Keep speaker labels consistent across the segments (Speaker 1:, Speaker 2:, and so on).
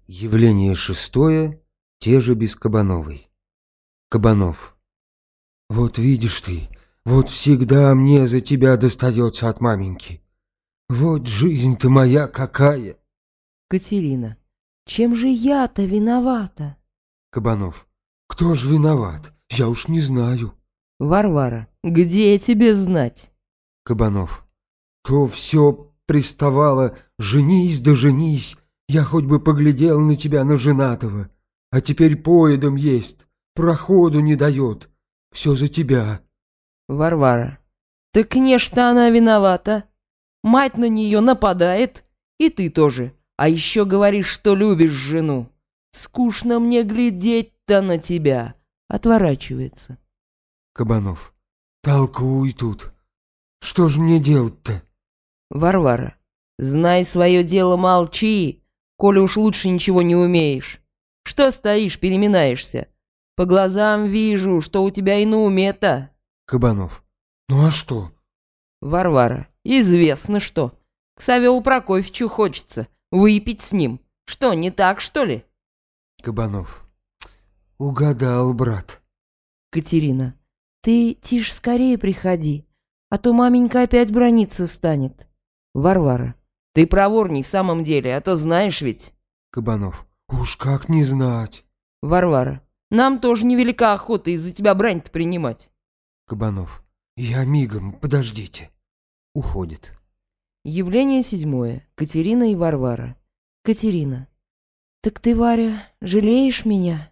Speaker 1: Явление шестое, те же без Кабановой. Кабанов. Вот видишь ты, вот всегда мне за тебя достается от маменьки. Вот жизнь-то моя какая.
Speaker 2: Катерина. Чем же я-то виновата?
Speaker 1: Кабанов. Кто ж виноват? Я уж не знаю.
Speaker 2: Варвара. Где тебе знать?
Speaker 1: Кабанов. То все приставало: женись да женись. Я хоть бы поглядел на тебя, на женатого. А теперь поедом есть, проходу не дает. Все за тебя.
Speaker 2: Варвара. Так, конечно, она виновата. Мать на нее нападает, и ты тоже. А еще говоришь, что любишь жену. Скучно мне глядеть-то на тебя. Отворачивается.
Speaker 1: Кабанов. Толкуй тут. Что ж мне делать-то?
Speaker 2: Варвара. Знай свое дело, молчи, коли уж лучше ничего не умеешь. Что стоишь, переминаешься? По глазам вижу, что у тебя и на уме-то.
Speaker 1: Кабанов. Ну а что?
Speaker 2: Варвара. Известно что. К Савелу Прокофьевичу хочется выпить с ним. Что, не так, что ли?
Speaker 1: Кабанов. Угадал, брат.
Speaker 2: Катерина. Ты тише скорее приходи, а то маменька опять браниться станет. Варвара. Ты проворней в самом деле, а то знаешь ведь.
Speaker 1: Кабанов. Уж как не знать.
Speaker 2: Варвара. Нам тоже невелика охота из-за тебя брань-то принимать.
Speaker 1: Кабанов. Я мигом, подождите. Уходит.
Speaker 2: Явление седьмое. Катерина и Варвара. Катерина. Так ты, Варя, жалеешь меня?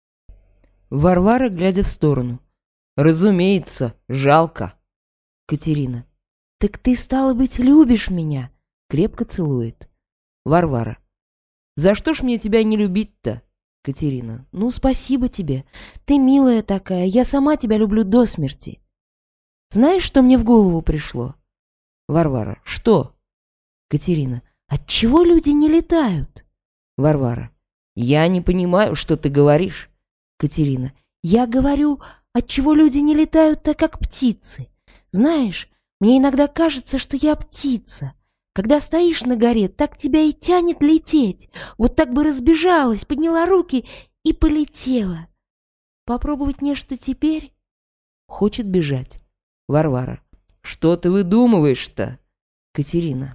Speaker 2: Варвара, глядя в сторону. Разумеется, жалко. Катерина. Так ты, стало быть, любишь меня? Крепко целует. Варвара. За что ж мне тебя не любить-то? Катерина. Ну, спасибо тебе. Ты милая такая, я сама тебя люблю до смерти. Знаешь, что мне в голову пришло? Варвара. Что? Катерина. Отчего люди не летают? Варвара. Я не понимаю, что ты говоришь. Катерина. Я говорю, отчего люди не летают так, как птицы. Знаешь, мне иногда кажется, что я птица. Когда стоишь на горе, так тебя и тянет лететь. Вот так бы разбежалась, подняла руки и полетела. Попробовать нечто теперь? Хочет бежать. Варвара. Что ты выдумываешь-то? Катерина.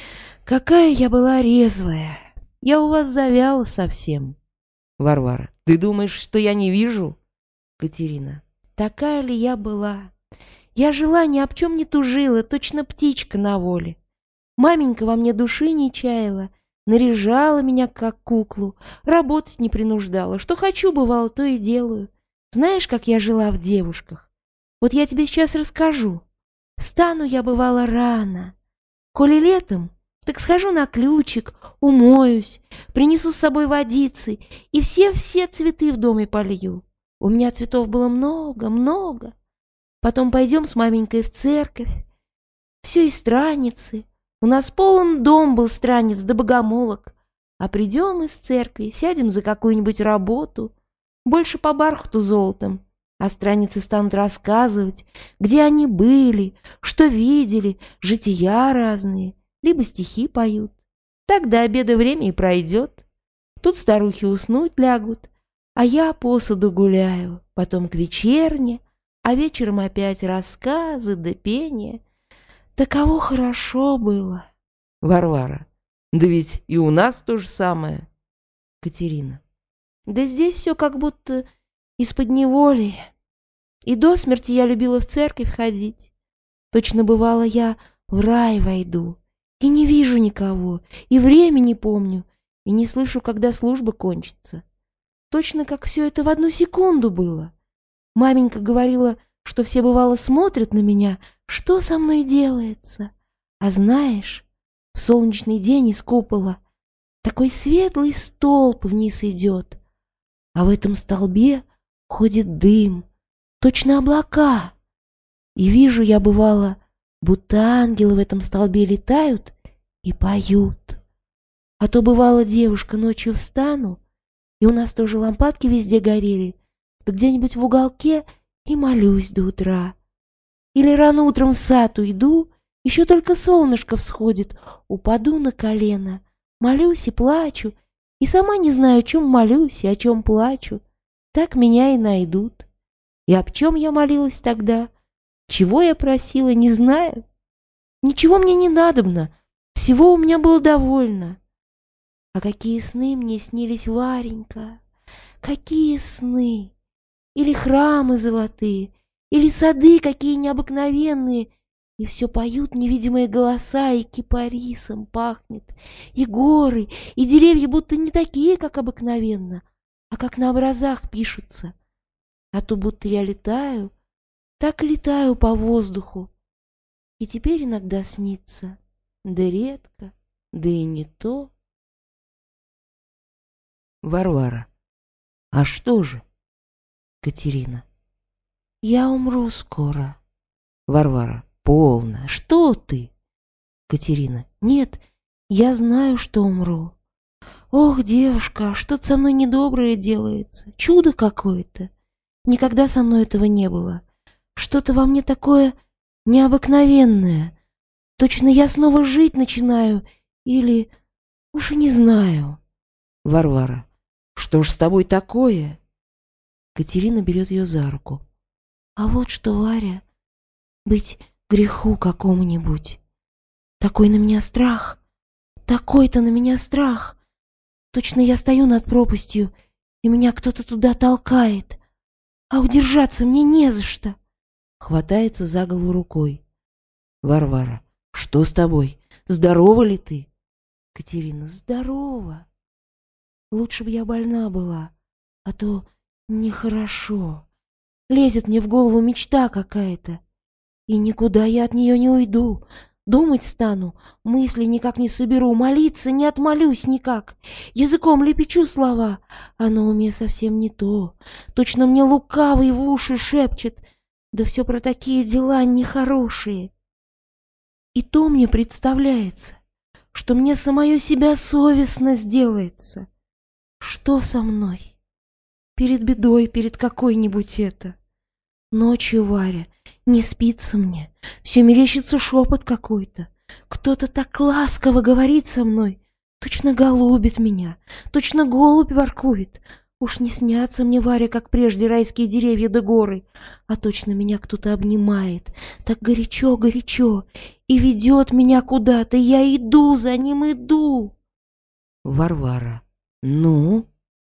Speaker 2: Какая я была резвая. Я у вас завяла совсем. Варвара. Ты думаешь, что я не вижу? Катерина. Такая ли я была? Я жила, ни об чем не тужила, точно птичка на воле. Маменька во мне души не чаяла, наряжала меня как куклу, работать не принуждала. Что хочу, бывало, то и делаю. Знаешь, как я жила в девушках? Вот я тебе сейчас расскажу. Встану я, бывало, рано. Коли летом, так схожу на ключик, умоюсь, принесу с собой водицы и все цветы в доме полью. У меня цветов было много. Потом пойдем с маменькой в церковь. Все и страницы. У нас полон дом был странниц да богомолок. А придем из церкви, сядем за какую-нибудь работу, больше по бархату золотом, а страницы станут рассказывать, где они были, что видели, жития разные, либо стихи поют. Так до обеда время и пройдет. Тут старухи уснуть лягут, а я посуду гуляю, потом к вечерне, а вечером опять рассказы да пение. Таково хорошо было. Варвара. Да ведь и у нас то же самое. Катерина. Да здесь все как будто из-под неволи. И до смерти я любила в церковь ходить. Точно бывало, я в рай войду. И не вижу никого, и время не помню, и не слышу, когда служба кончится. Точно как все это в одну секунду было. Маменька говорила, что все бывало смотрят на меня, что со мной делается. А знаешь, в солнечный день из купола такой светлый столб вниз идет, а в этом столбе ходит дым, точно облака. И вижу я, бывало, будто ангелы в этом столбе летают и поют. А то, бывало, девушка, ночью встану, и у нас тоже лампадки везде горели, да где-нибудь в уголке и молюсь до утра. Или рано утром в сад уйду, еще только солнышко всходит, упаду на колено, молюсь и плачу, И сама не знаю, о чем молюсь и о чем плачу. Так меня и найдут. И об чем я молилась тогда? Чего я просила, не знаю. Ничего мне не надобно, всего у меня было довольно. А какие сны мне снились, Варенька, какие сны! Или храмы золотые, или сады какие необыкновенные, и все поют невидимые голоса, и кипарисом пахнет, и горы, и деревья будто не такие, как обыкновенно, а как на образах пишутся. А то будто я летаю, так и летаю по воздуху. И теперь иногда снится, да редко, да и не то. Варвара. А что же? Катерина. Я умру скоро. Варвара. Полно. Что ты? Катерина. Нет, я знаю, что умру. Ох, девушка, что-то со мной недоброе делается. Чудо какое-то. Никогда со мной этого не было. Что-то во мне такое необыкновенное. Точно я снова жить начинаю. Или... уж и не знаю. Варвара. Что ж с тобой такое? Катерина берет ее за руку. А вот что, Варя, быть греху какому-нибудь. Такой на меня страх. Такой-то на меня страх. Точно я стою над пропастью, и меня кто-то туда толкает. А удержаться мне не за что. Хватается за голову рукой. Варвара. Что с тобой? Здорова ли ты? Катерина. Здорова. Лучше бы я больна была, а то нехорошо. Лезет мне в голову мечта какая-то. И никуда я от нее не уйду. Думать стану, мысли никак не соберу, молиться не отмолюсь никак. Языком лепечу слова, а на уме совсем не то. Точно мне лукавый в уши шепчет, да все про такие дела нехорошие. И то мне представляется, что мне самое себя совестно сделается. Что со мной? Перед бедой, перед какой-нибудь это. Ночью, Варя, не спится мне, все мерещится шепот какой-то. Кто-то так ласково говорит со мной, точно голубит меня, точно голубь воркует. Уж не снятся мне, Варя, как прежде райские деревья да горы, а точно меня кто-то обнимает, так горячо-горячо, и ведет меня куда-то, и я иду за ним, иду. Варвара. Ну?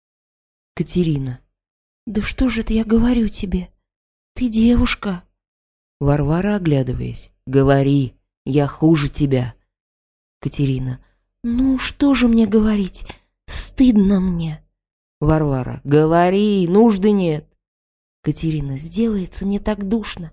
Speaker 2: Катерина. Да что же это я говорю тебе? Ты девушка. Варвара, оглядываясь. Говори, я хуже тебя. Катерина. Ну, что же мне говорить? Стыдно мне. Варвара. Говори, нужды нет. Катерина. Сделается мне так душно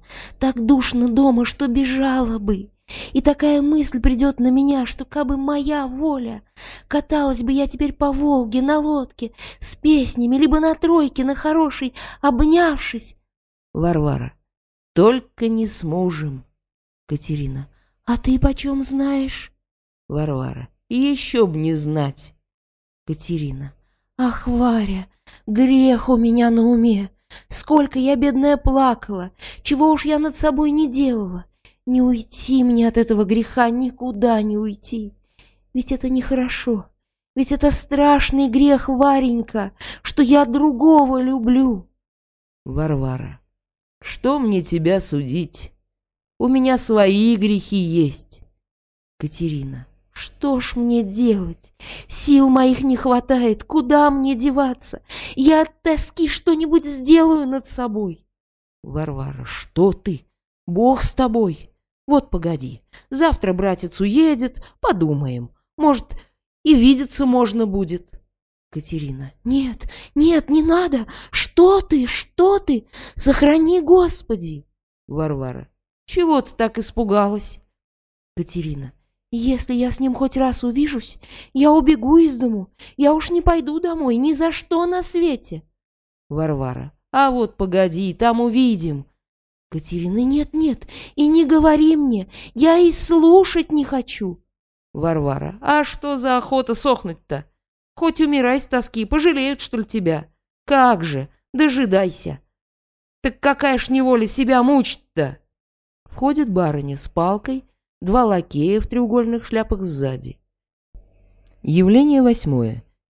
Speaker 2: дома, что бежала бы. И такая мысль придет на меня, что кабы моя воля, каталась бы я теперь по Волге на лодке с песнями, либо на тройке на хорошей, обнявшись. Варвара. Только не с мужем. Катерина. А ты почем знаешь? Варвара. Еще б не знать. Катерина. Ах, Варя, грех у меня на уме. Сколько я, бедная, плакала, чего уж я над собой не делала. Не уйти мне от этого греха, никуда не уйти. Ведь это нехорошо, ведь это страшный грех, Варенька, что я другого люблю. Варвара. Что мне тебя судить? У меня свои грехи есть. Катерина. Что ж мне делать? Сил моих не хватает, куда мне деваться? Я от тоски что-нибудь сделаю над собой. Варвара. Что ты? Бог с тобой. Вот погоди, завтра братец уедет, подумаем. Может, и видеться можно будет. Катерина. Нет, нет, не надо. Что ты, что ты? Сохрани, Господи. Варвара. Чего ты так испугалась? Катерина. Если я с ним хоть раз увижусь, я убегу из дому. Я уж не пойду домой ни за что на свете. Варвара. А вот погоди, там увидим. Катерина. Нет, нет, и не говори мне, я и слушать не хочу. Варвара. А что за охота сохнуть-то? Хоть умирай с тоски, пожалеют, что ли, тебя? Как же, дожидайся. Так какая ж неволя себя мучить-то? Входит барыня с палкой, два лакея в треугольных шляпах сзади. Явление 8.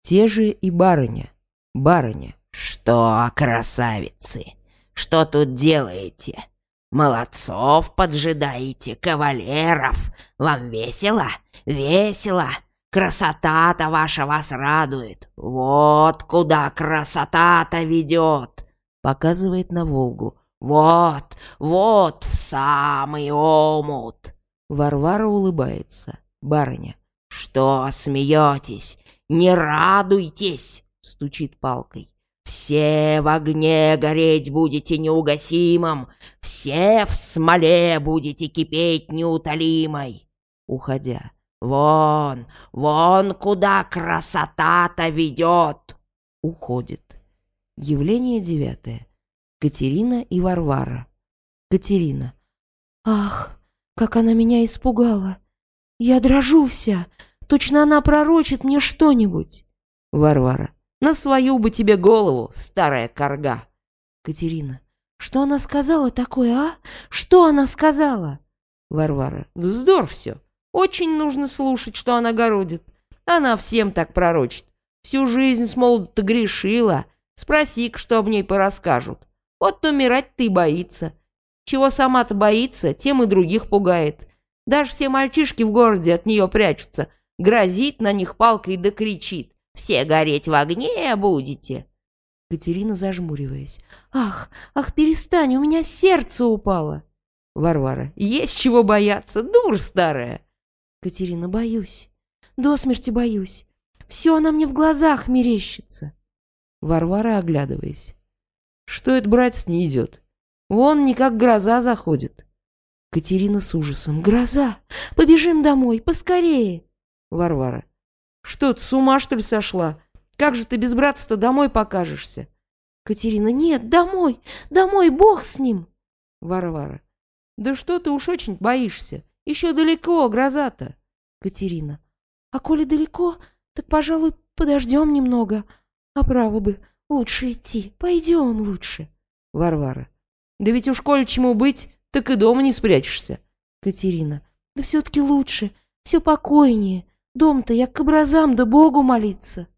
Speaker 2: Те же и барыня. Барыня.
Speaker 3: «Что, красавицы, что тут делаете? Молодцов поджидаете, кавалеров. Вам весело? Весело. Красота-то ваша вас радует. Вот куда красота-то ведет!»
Speaker 2: Показывает на Волгу.
Speaker 3: «Вот, вот, в самый омут!»
Speaker 2: Варвара улыбается. Барыня.
Speaker 3: «Что смеетесь? Не радуйтесь!» Стучит палкой. «Все в огне гореть будете неугасимым, все в смоле будете кипеть неутолимой!»
Speaker 2: Уходя.
Speaker 3: «Вон, вон куда красота-то ведет!»
Speaker 2: Уходит. Явление 9. Катерина и Варвара. Катерина. Ах, как она меня испугала! Я дрожу вся. Точно она пророчит мне что-нибудь. Варвара. На свою бы тебе голову, старая карга. Катерина. Что она сказала такое, а? Что она сказала? Варвара. Вздор все. Очень нужно слушать, что она городит. Она всем так пророчит. Всю жизнь с молоду-то грешила. Спроси-ка, что об ней порасскажут. Вот умирать-то и боится. Чего сама-то боится, тем и других пугает. Даже все мальчишки в городе от нее прячутся. Грозит на них палкой да кричит: «Все гореть в огне будете!» Катерина, зажмуриваясь. «Ах, ах, перестань, у меня сердце упало!» Варвара. «Есть чего бояться, дура старая!» Катерина. «Боюсь, до смерти боюсь. Все она мне в глазах мерещится!» Варвара, оглядываясь. «Что это, братец, не идет? Вон не как гроза заходит!» Катерина с ужасом. «Гроза! Побежим домой, поскорее!» Варвара. «Что ты, с ума, что ли, сошла? Как же ты без братца-то домой покажешься?» Катерина. «Нет, домой, домой, Бог с ним!» Варвара. «Да что ты уж очень боишься? Еще далеко, гроза-то!» Катерина. «А коли далеко, так, пожалуй, подождем немного. А право бы, лучше идти, пойдем лучше!» Варвара. «Да ведь уж коли чему быть, так и дома не спрячешься!» Катерина. «Да все-таки лучше, все покойнее. Дом-то я к образам да Богу молиться!»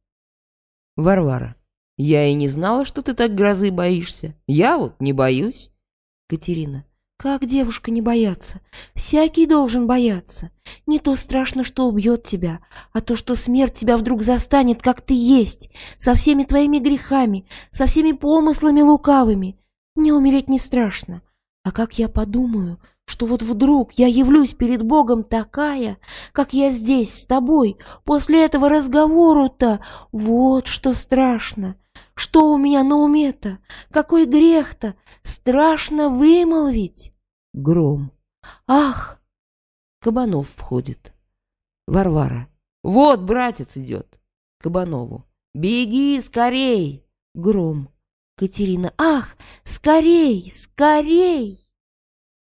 Speaker 2: Варвара. «Я и не знала, что ты так грозы боишься. Я вот не боюсь!» Катерина. «Как девушка не бояться? Всякий должен бояться. Не то страшно, что убьет тебя, а то, что смерть тебя вдруг застанет, как ты есть, со всеми твоими грехами, со всеми помыслами лукавыми. Мне умереть не страшно. А как я подумаю, что вот вдруг я явлюсь перед Богом такая, как я здесь с тобой, после этого разговору-то, вот что страшно. Что у меня на уме-то? Какой грех-то? Страшно вымолвить!» Гром. «Ах!» Кабанов входит. Варвара. «Вот братец идет!» Кабанову. «Беги скорей!» Гром. Катерина. «Ах, скорей, скорей!»